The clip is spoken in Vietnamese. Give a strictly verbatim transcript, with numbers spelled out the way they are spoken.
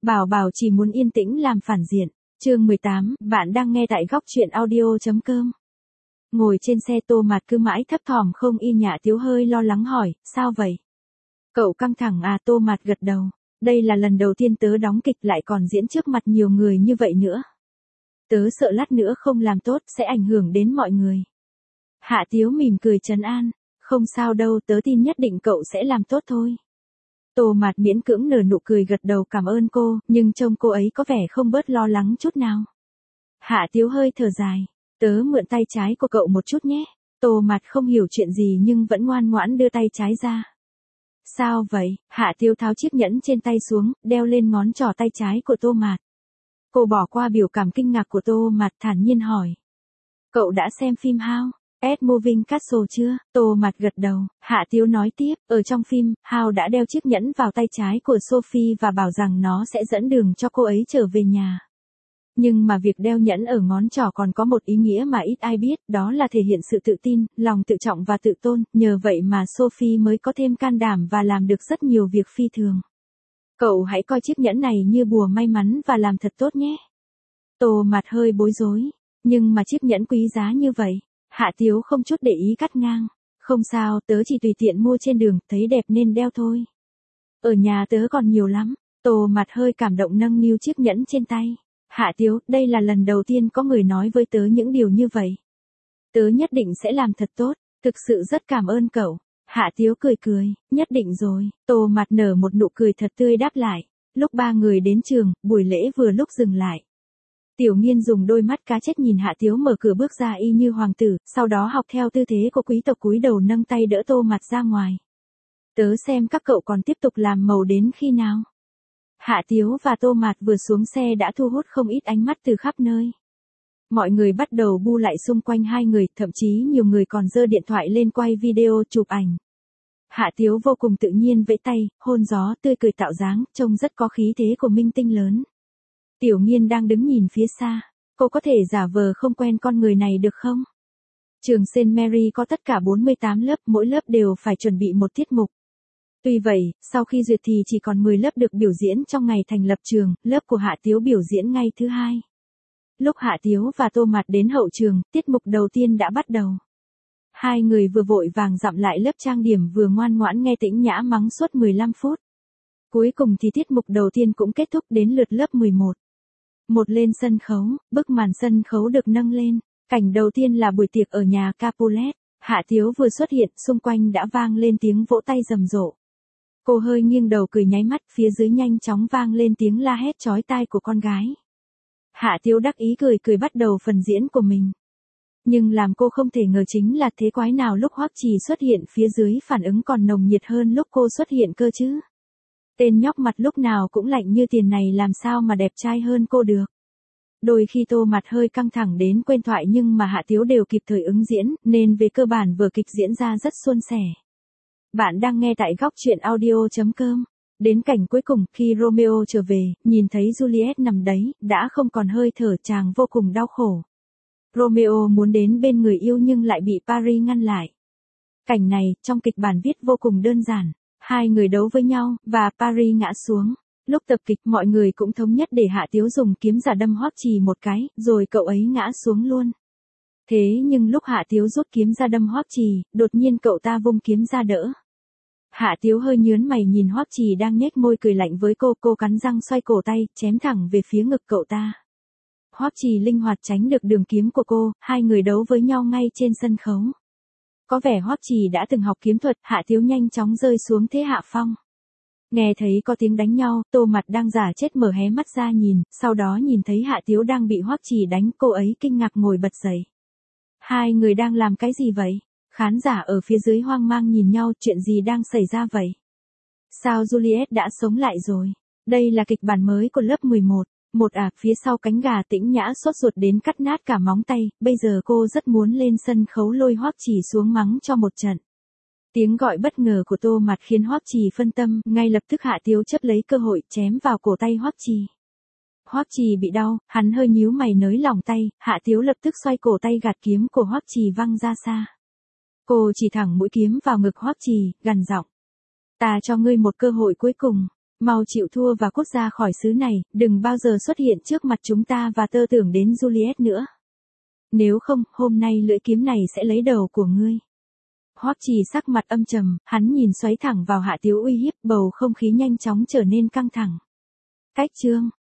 Bảo Bảo chỉ muốn yên tĩnh làm phản diện. Chương mười tám, bạn đang nghe tại góc truyện audio chấm com. Ngồi trên xe Tô Mạt cứ mãi thấp thỏm không yên. Nhã Tiếu hơi lo lắng hỏi, sao vậy? Cậu căng thẳng à? Tô Mạt gật đầu. Đây là lần đầu tiên tớ đóng kịch lại còn diễn trước mặt nhiều người như vậy nữa. Tớ sợ lát nữa không làm tốt sẽ ảnh hưởng đến mọi người. Hạ Tiếu mỉm cười trấn an. Không sao đâu, tớ tin nhất định cậu sẽ làm tốt thôi. Tô Mạt miễn cưỡng nở nụ cười gật đầu cảm ơn cô, nhưng trông cô ấy có vẻ không bớt lo lắng chút nào. Hạ Tiếu hơi thở dài. Tớ mượn tay trái của cậu một chút nhé. Tô Mạt không hiểu chuyện gì nhưng vẫn ngoan ngoãn đưa tay trái ra. Sao vậy? Hạ Tiếu tháo chiếc nhẫn trên tay xuống, đeo lên ngón trỏ tay trái của Tô Mạt. Cô bỏ qua biểu cảm kinh ngạc của Tô Mạt thản nhiên hỏi. Cậu đã xem phim How at Moving Castle chưa? Tô Mạt gật đầu. Hạ Tiếu nói tiếp, ở trong phim, How đã đeo chiếc nhẫn vào tay trái của Sophie và bảo rằng nó sẽ dẫn đường cho cô ấy trở về nhà. Nhưng mà việc đeo nhẫn ở ngón trỏ còn có một ý nghĩa mà ít ai biết, đó là thể hiện sự tự tin, lòng tự trọng và tự tôn, nhờ vậy mà Sophie mới có thêm can đảm và làm được rất nhiều việc phi thường. Cậu hãy coi chiếc nhẫn này như bùa may mắn và làm thật tốt nhé. Tô Mạt hơi bối rối, nhưng mà chiếc nhẫn quý giá như vậy. Hạ Tiếu không chút để ý cắt ngang. Không sao, tớ chỉ tùy tiện mua trên đường, thấy đẹp nên đeo thôi. Ở nhà tớ còn nhiều lắm. Tô Mạt hơi cảm động nâng niu chiếc nhẫn trên tay. Hạ Tiếu, đây là lần đầu tiên có người nói với tớ những điều như vậy. Tớ nhất định sẽ làm thật tốt, thực sự rất cảm ơn cậu. Hạ Tiếu cười cười, nhất định rồi. Tô Mạt nở một nụ cười thật tươi đáp lại. Lúc ba người đến trường, buổi lễ vừa lúc dừng lại. Tiểu Nghiên dùng đôi mắt cá chết nhìn Hạ Tiếu mở cửa bước ra y như hoàng tử, sau đó học theo tư thế của quý tộc cúi đầu nâng tay đỡ Tô Mạt ra ngoài. Tớ xem các cậu còn tiếp tục làm màu đến khi nào. Hạ Tiếu và Tô Mạt vừa xuống xe đã thu hút không ít ánh mắt từ khắp nơi. Mọi người bắt đầu bu lại xung quanh hai người, thậm chí nhiều người còn giơ điện thoại lên quay video chụp ảnh. Hạ Tiếu vô cùng tự nhiên vẫy tay, hôn gió tươi cười tạo dáng, trông rất có khí thế của minh tinh lớn. Tiểu Nghiên đang đứng nhìn phía xa. Cô có thể giả vờ không quen con người này được không? Trường Saint Mary có tất cả bốn mươi tám lớp, mỗi lớp đều phải chuẩn bị một tiết mục. Tuy vậy, sau khi duyệt thì chỉ còn mười lớp được biểu diễn trong ngày thành lập trường, lớp của Hạ Tiếu biểu diễn ngay thứ hai. Lúc Hạ Tiếu và Tô Mạt đến hậu trường, tiết mục đầu tiên đã bắt đầu. Hai người vừa vội vàng dặm lại lớp trang điểm vừa ngoan ngoãn nghe Tĩnh Nhã mắng suốt mười lăm phút. Cuối cùng thì tiết mục đầu tiên cũng kết thúc đến lượt lớp mười một. Một lên sân khấu, bức màn sân khấu được nâng lên. Cảnh đầu tiên là buổi tiệc ở nhà Capulet. Hạ Tiếu vừa xuất hiện, xung quanh đã vang lên tiếng vỗ tay rầm rộ. Cô hơi nghiêng đầu cười nháy mắt, phía dưới nhanh chóng vang lên tiếng la hét chói tai của con gái. Hạ Tiếu đắc ý cười cười bắt đầu phần diễn của mình. Nhưng làm cô không thể ngờ chính là thế quái nào lúc Hoắc Trì xuất hiện phía dưới phản ứng còn nồng nhiệt hơn lúc cô xuất hiện cơ chứ. Tên nhóc mặt lúc nào cũng lạnh như tiền này làm sao mà đẹp trai hơn cô được. Đôi khi Tô Mạt hơi căng thẳng đến quên thoại nhưng mà Hạ Tiếu đều kịp thời ứng diễn, nên về cơ bản vở kịch diễn ra rất suôn sẻ. Bạn đang nghe tại góc truyện audio chấm com. Đến cảnh cuối cùng, khi Romeo trở về, nhìn thấy Juliet nằm đấy, đã không còn hơi thở, chàng vô cùng đau khổ. Romeo muốn đến bên người yêu nhưng lại bị Paris ngăn lại. Cảnh này, trong kịch bản viết vô cùng đơn giản. Hai người đấu với nhau, và Paris ngã xuống. Lúc tập kịch mọi người cũng thống nhất để Hạ Tiếu dùng kiếm giả đâm Hoắc Trì một cái, rồi cậu ấy ngã xuống luôn. Thế nhưng lúc Hạ Tiếu rút kiếm ra đâm Hoắc Trì, đột nhiên cậu ta vung kiếm ra đỡ. Hạ Tiếu hơi nhướng mày nhìn Hoắc Trì đang nhếch môi cười lạnh với cô, cô cắn răng xoay cổ tay, chém thẳng về phía ngực cậu ta. Hoắc Trì linh hoạt tránh được đường kiếm của cô, hai người đấu với nhau ngay trên sân khấu. Có vẻ Hoắc Trì đã từng học kiếm thuật, Hạ Tiếu nhanh chóng rơi xuống thế hạ phong. Nghe thấy có tiếng đánh nhau, Tô Mạt đang giả chết mở hé mắt ra nhìn, sau đó nhìn thấy Hạ Tiếu đang bị Hoắc Trì đánh, cô ấy kinh ngạc ngồi bật dậy. Hai người đang làm cái gì vậy? Khán giả ở phía dưới hoang mang nhìn nhau, chuyện gì đang xảy ra vậy? Sao Juliet đã sống lại rồi? Đây là kịch bản mới của lớp mười một. Một à, phía sau cánh gà Tĩnh Nhã sốt ruột đến cắt nát cả móng tay, bây giờ cô rất muốn lên sân khấu lôi Hoắc Trì xuống mắng cho một trận. Tiếng gọi bất ngờ của Tô Mạt khiến Hoắc Trì phân tâm, ngay lập tức Hạ Tiếu chấp lấy cơ hội chém vào cổ tay Hoắc Trì. Hoắc Trì bị đau, hắn hơi nhíu mày nới lỏng tay, Hạ Tiếu lập tức xoay cổ tay gạt kiếm của Hoắc Trì văng ra xa. Cô chỉ thẳng mũi kiếm vào ngực Hoắc Trì, gằn giọng. Ta cho ngươi một cơ hội cuối cùng. Mau chịu thua và cút ra khỏi xứ này, đừng bao giờ xuất hiện trước mặt chúng ta và tơ tưởng đến Juliet nữa. Nếu không, hôm nay lưỡi kiếm này sẽ lấy đầu của ngươi. Hoắc Trì sắc mặt âm trầm, hắn nhìn xoáy thẳng vào Hạ Tiếu uy hiếp, bầu không khí nhanh chóng trở nên căng thẳng. Cách chương